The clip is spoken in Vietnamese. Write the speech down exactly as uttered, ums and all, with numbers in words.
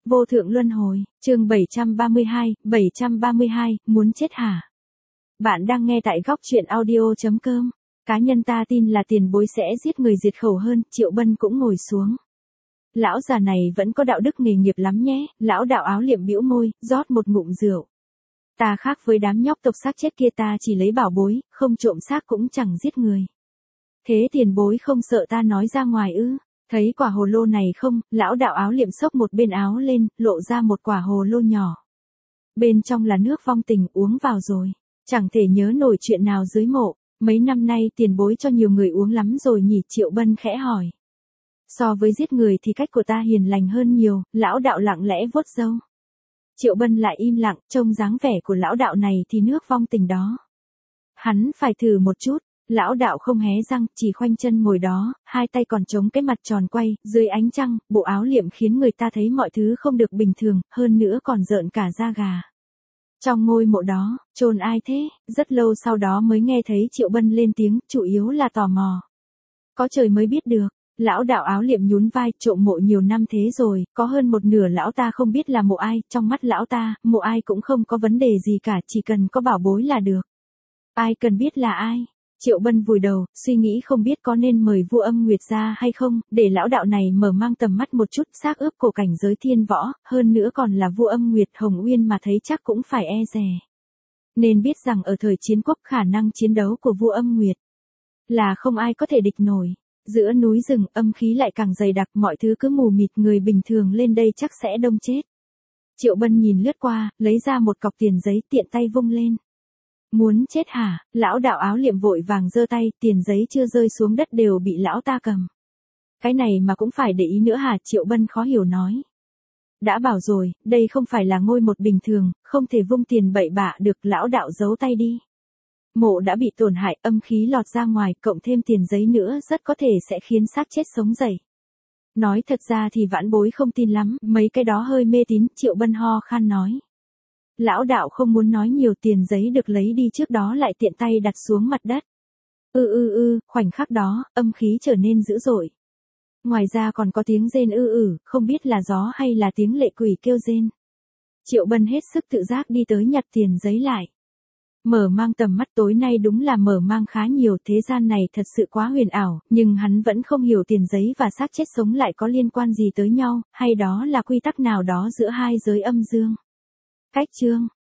Vô thượng luân hồi, chương bảy trăm ba mươi hai, bảy trăm ba mươi hai, muốn chết hả? Bạn đang nghe tại góc truyện audio chấm com. Cá nhân ta tin là tiền bối sẽ giết người diệt khẩu hơn, Triệu Bân cũng ngồi xuống. Lão già này vẫn có đạo đức nghề nghiệp lắm nhé, lão đạo áo liệm bĩu môi, rót một ngụm rượu. Ta khác với đám nhóc tộc xác chết kia, ta chỉ lấy bảo bối, không trộm xác cũng chẳng giết người. Thế tiền bối không sợ ta nói ra ngoài ư? Thấy quả hồ lô này không, lão đạo áo liệm xốc một bên áo lên, lộ ra một quả hồ lô nhỏ. Bên trong là nước vong tình, uống vào rồi. Chẳng thể nhớ nổi chuyện nào dưới mộ, mấy năm nay tiền bối cho nhiều người uống lắm rồi nhỉ? Triệu Bân khẽ hỏi. So với giết người thì cách của ta hiền lành hơn nhiều, lão đạo lặng lẽ vuốt râu. Triệu Bân lại im lặng, trông dáng vẻ của lão đạo này thì nước vong tình đó. Hắn phải thử một chút. Lão đạo không hé răng, chỉ khoanh chân ngồi đó, hai tay còn chống cái mặt tròn quay, dưới ánh trăng, bộ áo liệm khiến người ta thấy mọi thứ không được bình thường, hơn nữa còn rợn cả da gà. Trong ngôi mộ đó, chôn ai thế? Rất lâu sau đó mới nghe thấy Triệu Bân lên tiếng, chủ yếu là tò mò. Có trời mới biết được. Lão đạo áo liệm nhún vai, trộm mộ nhiều năm thế rồi, có hơn một nửa lão ta không biết là mộ ai, trong mắt lão ta, mộ ai cũng không có vấn đề gì cả, chỉ cần có bảo bối là được. Ai cần biết là ai? Triệu Bân vùi đầu, suy nghĩ không biết có nên mời vua âm nguyệt ra hay không, để lão đạo này mở mang tầm mắt một chút, xác ướp cổ cảnh giới thiên võ, hơn nữa còn là vua âm nguyệt Hồng Uyên mà thấy chắc cũng phải e dè. Nên biết rằng ở thời chiến quốc khả năng chiến đấu của vua âm nguyệt là không ai có thể địch nổi. Giữa núi rừng âm khí lại càng dày đặc, mọi thứ cứ mù mịt, người bình thường lên đây chắc sẽ đông chết. Triệu Bân nhìn lướt qua, lấy ra một cọc tiền giấy, tiện tay vung lên. Muốn chết hả? Lão đạo áo liệm vội vàng giơ tay, tiền giấy chưa rơi xuống đất đều bị lão ta cầm. Cái này mà cũng phải để ý nữa hả? Triệu Bân khó hiểu nói. Đã bảo rồi, đây không phải là ngôi một bình thường, không thể vung tiền bậy bạ được. Lão đạo giấu tay đi. Mộ đã bị tổn hại, âm khí lọt ra ngoài, cộng thêm tiền giấy nữa rất có thể sẽ khiến xác chết sống dậy. Nói thật ra thì vãn bối không tin lắm, mấy cái đó hơi mê tín. Triệu Bân ho khan nói. Lão đạo không muốn nói nhiều, tiền giấy được lấy đi trước đó lại tiện tay đặt xuống mặt đất. Ư ư ư, khoảnh khắc đó, âm khí trở nên dữ dội. Ngoài ra còn có tiếng rên ư ử, không biết là gió hay là tiếng lệ quỷ kêu rên. Triệu Bân hết sức tự giác đi tới nhặt tiền giấy lại. Mở mang tầm mắt, tối nay đúng là mở mang khá nhiều, thế gian này thật sự quá huyền ảo, nhưng hắn vẫn không hiểu tiền giấy và xác chết sống lại có liên quan gì tới nhau, hay đó là quy tắc nào đó giữa hai giới âm dương. Cách chương